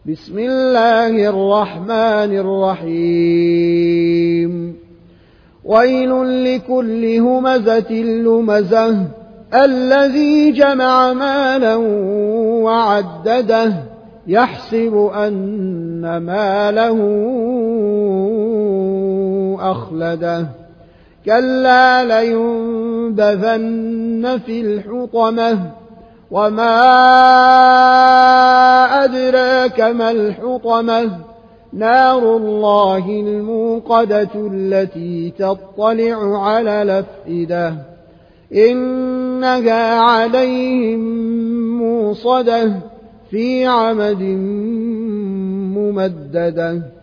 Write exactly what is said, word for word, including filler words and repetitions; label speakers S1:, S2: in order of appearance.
S1: بسم الله الرحمن الرحيم ويل لكل همزة لمزة الذي جمع مالا وعدده يحسب أن ماله أخلده كلا لينبذن في الحطمة وما أدراك ما الحطمة نار الله الموقدة التي تطلع على الأفئدة إنها عليهم موصدة في عمد ممددة.